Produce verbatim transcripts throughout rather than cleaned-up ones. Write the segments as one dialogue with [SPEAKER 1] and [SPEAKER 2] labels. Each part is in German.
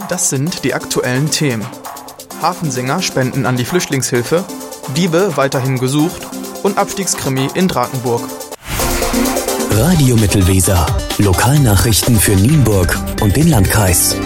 [SPEAKER 1] Das sind die aktuellen Themen. Hafensänger spenden an die Flüchtlingshilfe, Diebe weiterhin gesucht und Abstiegskrimi in Drakenburg.
[SPEAKER 2] Radio Mittelweser. Lokalnachrichten für Nienburg und den Landkreis.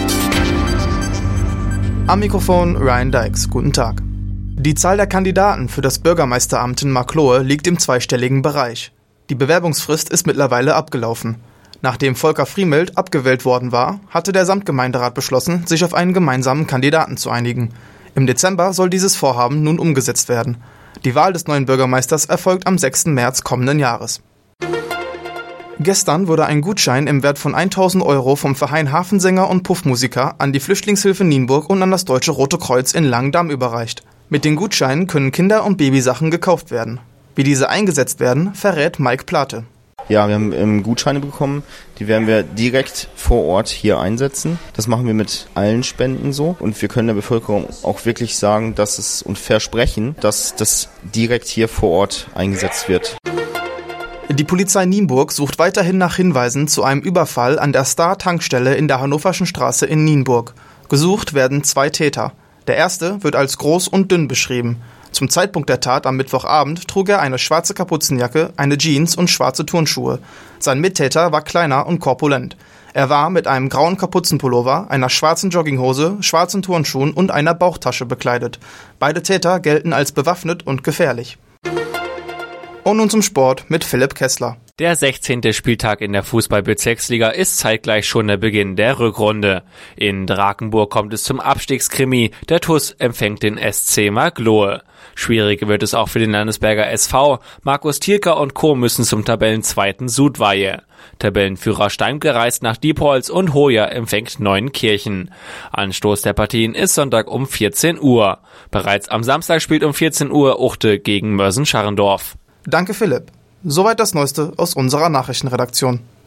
[SPEAKER 1] Am Mikrofon Ryan Dykes. Guten Tag. Die Zahl der Kandidaten für das Bürgermeisteramt in Marklohe liegt im zweistelligen Bereich. Die Bewerbungsfrist ist mittlerweile abgelaufen. Nachdem Volker Friemelt abgewählt worden war, hatte der Samtgemeinderat beschlossen, sich auf einen gemeinsamen Kandidaten zu einigen. Im Dezember soll dieses Vorhaben nun umgesetzt werden. Die Wahl des neuen Bürgermeisters erfolgt am sechsten März kommenden Jahres. Gestern wurde ein Gutschein im Wert von tausend Euro vom Verein Hafensänger und Puffmusiker an die Flüchtlingshilfe Nienburg und an das Deutsche Rote Kreuz in Langendamm überreicht. Mit den Gutscheinen können Kinder- und Babysachen gekauft werden. Wie diese eingesetzt werden, verrät Mike Plate.
[SPEAKER 3] Ja, wir haben ähm, Gutscheine bekommen, die werden wir direkt vor Ort hier einsetzen. Das machen wir mit allen Spenden so und wir können der Bevölkerung auch wirklich sagen, dass es und versprechen, dass das direkt hier vor Ort eingesetzt wird.
[SPEAKER 1] Die Polizei Nienburg sucht weiterhin nach Hinweisen zu einem Überfall an der Star-Tankstelle in der Hannoverschen Straße in Nienburg. Gesucht werden zwei Täter. Der erste wird als groß und dünn beschrieben. Zum Zeitpunkt der Tat am Mittwochabend trug er eine schwarze Kapuzenjacke, eine Jeans und schwarze Turnschuhe. Sein Mittäter war kleiner und korpulent. Er war mit einem grauen Kapuzenpullover, einer schwarzen Jogginghose, schwarzen Turnschuhen und einer Bauchtasche bekleidet. Beide Täter gelten als bewaffnet und gefährlich. Und nun zum Sport mit Philipp Kessler.
[SPEAKER 4] Der sechzehnte Spieltag in der Fußball-Bezirksliga ist zeitgleich schon der Beginn der Rückrunde. In Drakenburg kommt es zum Abstiegskrimi. Der T U S empfängt den S C Marklohe. Schwierig wird es auch für den Landesberger S V. Markus Thielker und Co. müssen zum Tabellenzweiten Sudweihe. Tabellenführer Steimke reist nach Diepholz und Hoya empfängt Neuenkirchen. Anstoß der Partien ist Sonntag um vierzehn Uhr. Bereits am Samstag spielt um vierzehn Uhr Uchte gegen Mörsen-Scharrendorf.
[SPEAKER 1] Danke Philipp. Soweit das Neueste aus unserer Nachrichtenredaktion.